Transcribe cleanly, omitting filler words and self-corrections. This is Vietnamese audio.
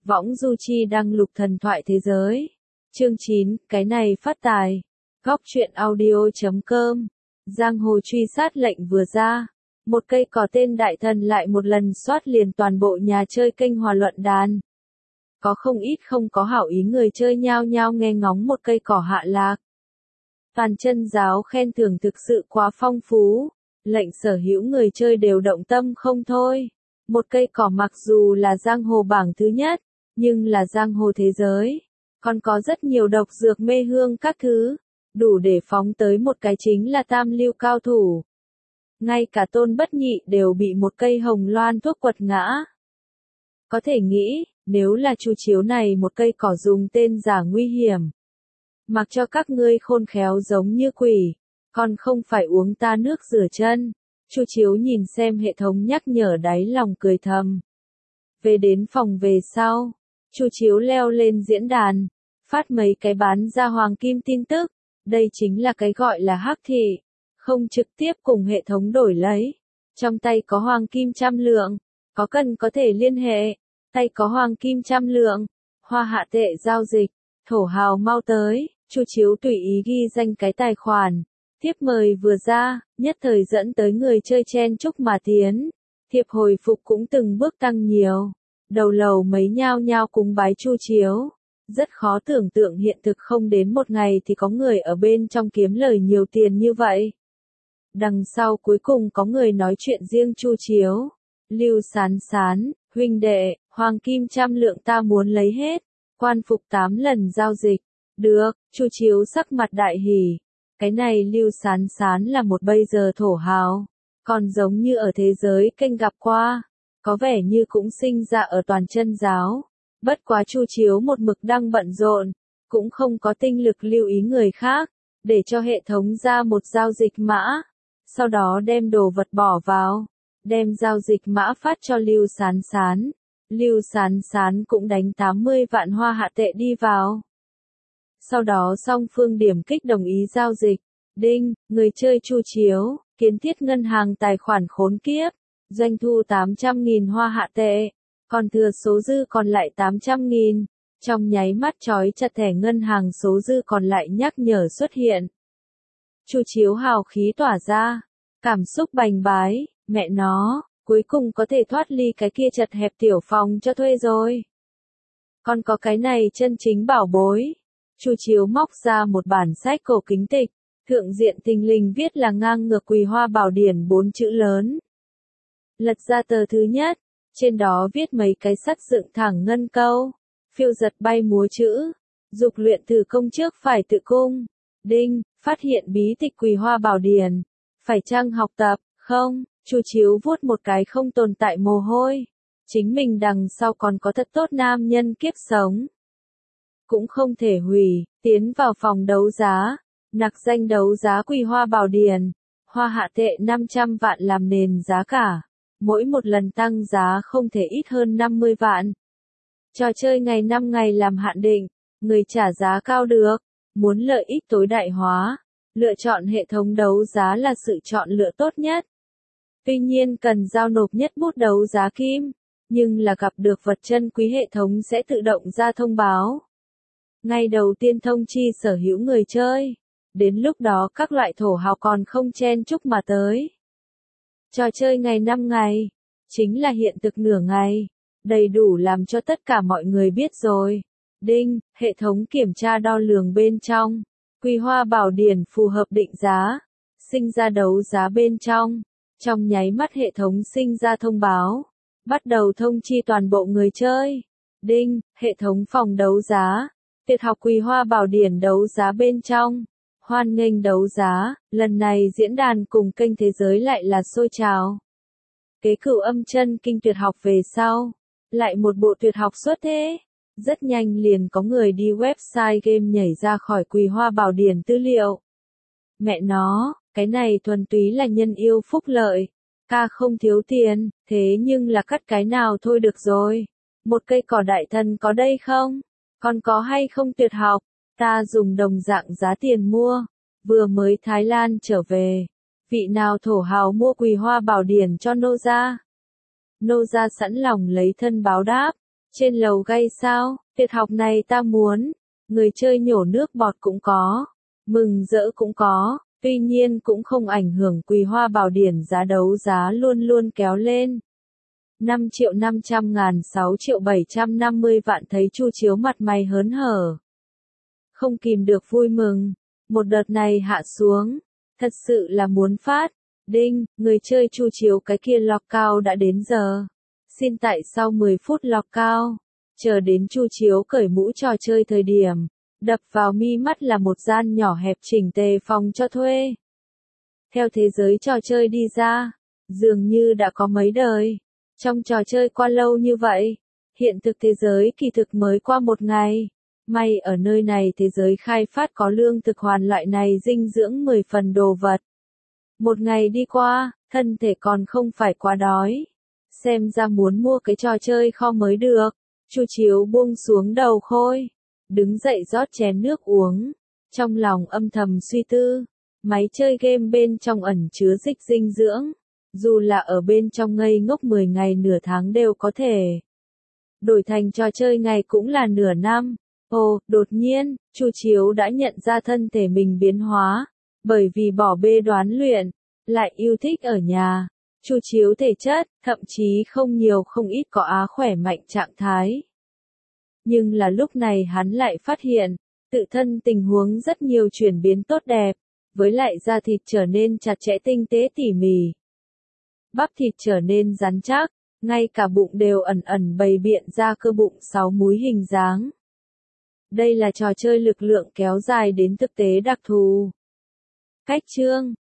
Võng Du Chi đăng lục thần thoại thế giới. Chương 9, cái này phát tài. Góc truyện audio.com. Giang hồ truy sát lệnh vừa ra. Một cây cỏ tên đại thần lại một lần soát liền toàn bộ nhà chơi kênh Hòa Luận Đàn. Có không ít không có hảo ý người chơi nhao nhao nghe ngóng một cây cỏ hạ lạc. Toàn chân giáo khen thưởng thực sự quá phong phú, lệnh sở hữu người chơi đều động tâm không thôi. Một cây cỏ mặc dù là giang hồ bảng thứ nhất, nhưng là giang hồ thế giới, còn có rất nhiều độc dược mê hương các thứ, đủ để phóng tới một cái chính là tam lưu cao thủ. Ngay cả Tôn Bất Nhị đều bị một cây hồng loan thuốc quật ngã. Có thể nghĩ, nếu là Chu Chiếu này một cây cỏ dùng tên giả nguy hiểm, mặc cho các ngươi khôn khéo giống như quỷ, còn không phải uống ta nước rửa chân. Chu Chiếu nhìn xem hệ thống nhắc nhở đáy lòng cười thầm. Về đến phòng về sau, Chu Chiếu leo lên diễn đàn, phát mấy cái bán ra hoàng kim tin tức, đây chính là cái gọi là hắc thị, không trực tiếp cùng hệ thống đổi lấy. Trong tay có hoàng kim 100 lượng, có cần có thể liên hệ, tay có hoàng kim 100 lượng, hoa hạ tệ giao dịch, thổ hào mau tới. Chu Chiếu tùy ý ghi danh cái tài khoản. Thiếp mời vừa ra, nhất thời dẫn tới người chơi chen chúc mà tiến. Thiệp hồi phục cũng từng bước tăng nhiều. Đầu lầu mấy nhao nhao cúng bái Chu Chiếu. Rất khó tưởng tượng hiện thực không đến một ngày thì có người ở bên trong kiếm lời nhiều tiền như vậy. Đằng sau cuối cùng có người nói chuyện riêng Chu Chiếu. Lưu Sán Sán, huynh đệ, hoàng kim 100 lượng ta muốn lấy hết. Quan phục 8 lần giao dịch. Được, Chu Chiếu sắc mặt đại hỉ. Cái này Lưu Sán Sán là một bây giờ thổ hào, còn giống như ở thế giới kênh gặp qua, có vẻ như cũng sinh ra ở toàn chân giáo. Bất quá Chu Chiếu một mực đang bận rộn, cũng không có tinh lực lưu ý người khác, để cho hệ thống ra một giao dịch mã, sau đó đem đồ vật bỏ vào, đem giao dịch mã phát cho Lưu Sán Sán. Lưu Sán Sán cũng đánh 80 vạn hoa hạ tệ đi vào. Sau đó song phương điểm kích đồng ý giao dịch. Đinh, người chơi Chu Chiếu, kiến thiết ngân hàng tài khoản khốn kiếp, doanh thu 800.000 hoa hạ tệ, còn thừa số dư còn lại 800.000. Trong nháy mắt trói chặt thẻ ngân hàng số dư còn lại nhắc nhở xuất hiện. Chu Chiếu hào khí tỏa ra, cảm xúc bành bái, mẹ nó, cuối cùng có thể thoát ly cái kia chật hẹp tiểu phòng cho thuê rồi. Còn có cái này chân chính bảo bối. Chu Chiếu móc ra một bản sách cổ kính tịch, thượng diện thình lình viết là ngang ngược Quỳ Hoa Bảo Điển 4 chữ lớn. Lật ra tờ thứ nhất, trên đó viết mấy cái sắt dựng thẳng ngân câu, phiêu giật bay múa chữ, dục luyện thử công trước phải tự cung. Đinh, phát hiện bí tịch Quỳ Hoa Bảo Điển, phải chăng học tập, không? Chu Chiếu vuốt một cái không tồn tại mồ hôi, chính mình đằng sau còn có thật tốt nam nhân kiếp sống. Cũng không thể hủy, tiến vào phòng đấu giá, nặc danh đấu giá Quỳ Hoa Bảo Điển, hoa hạ tệ 500 vạn làm nền giá cả, mỗi một lần tăng giá không thể ít hơn 50 vạn. Trò chơi ngày 5 ngày làm hạn định, người trả giá cao được, muốn lợi ích tối đại hóa, lựa chọn hệ thống đấu giá là sự chọn lựa tốt nhất. Tuy nhiên cần giao nộp nhất bút đấu giá kim, nhưng là gặp được vật chân quý hệ thống sẽ tự động ra thông báo. Ngày đầu tiên thông chi sở hữu người chơi, đến lúc đó các loại thổ hào còn không chen chúc mà tới. Trò chơi ngày 5 ngày, chính là hiện thực nửa ngày, đầy đủ làm cho tất cả mọi người biết rồi. Đinh, hệ thống kiểm tra đo lường bên trong, Quỳ Hoa Bảo Điển phù hợp định giá, sinh ra đấu giá bên trong. Trong nháy mắt hệ thống sinh ra thông báo, bắt đầu thông chi toàn bộ người chơi. Đinh, hệ thống phòng đấu giá, tuyệt học Quỳ Hoa Bảo Điển đấu giá bên trong, hoan nghênh đấu giá. Lần này diễn đàn cùng kênh thế giới lại là sôi trào. Kế Cửu Âm Chân Kinh tuyệt học về sau, lại một bộ tuyệt học xuất thế. Rất nhanh liền có người đi website game nhảy ra khỏi Quỳ Hoa Bảo Điển tư liệu. Mẹ nó, cái này thuần túy là nhân yêu phúc lợi. Ca không thiếu tiền, thế nhưng là cắt cái nào thôi được rồi. Một cây cỏ đại thần có đây không? Còn có hay không tuyệt học? Ta dùng đồng dạng giá tiền mua. Vừa mới Thái Lan trở về. Vị nào thổ hào mua Quỳ Hoa Bảo Điển cho nô gia? Nô gia sẵn lòng lấy thân báo đáp. Trên lầu gay sao, việc học này ta muốn. Người chơi nhổ nước bọt cũng có, mừng rỡ cũng có, tuy nhiên cũng không ảnh hưởng Quỳ Hoa Bảo Điển giá đấu giá luôn luôn kéo lên. 5.500.000 6.750.000 thấy Chu Chiếu mặt mày hớn hở. Không kìm được vui mừng, một đợt này hạ xuống, thật sự là muốn phát. Đinh, người chơi Chu Chiếu cái kia lọc cao đã đến giờ. Xin tại sau 10 phút lọc cao, chờ đến Chu Chiếu cởi mũ trò chơi thời điểm, đập vào mi mắt là một gian nhỏ hẹp chỉnh tề phòng cho thuê. Theo thế giới trò chơi đi ra, dường như đã có mấy đời. Trong trò chơi qua lâu như vậy, hiện thực thế giới kỳ thực mới qua một ngày. May ở nơi này thế giới khai phát có lương thực hoàn loại này dinh dưỡng 10 phần đồ vật. Một ngày đi qua, thân thể còn không phải quá đói. Xem ra muốn mua cái trò chơi kho mới được. Chu Chiếu buông xuống đầu khôi, đứng dậy rót chén nước uống, trong lòng âm thầm suy tư, máy chơi game bên trong ẩn chứa dịch dinh dưỡng, dù là ở bên trong ngây ngốc 10 ngày nửa tháng đều có thể. Đổi thành trò chơi ngày cũng là nửa năm. Ồ, đột nhiên, Chu Chiếu đã nhận ra thân thể mình biến hóa, bởi vì bỏ bê đoán luyện, lại yêu thích ở nhà. Chu Chiếu thể chất, thậm chí không nhiều không ít có á khỏe mạnh trạng thái. Nhưng là lúc này hắn lại phát hiện, tự thân tình huống rất nhiều chuyển biến tốt đẹp, với lại da thịt trở nên chặt chẽ tinh tế tỉ mỉ. Bắp thịt trở nên rắn chắc, ngay cả bụng đều ẩn ẩn bày biện ra cơ bụng 6 múi hình dáng. Đây là trò chơi lực lượng kéo dài đến thực tế đặc thù. Cách chương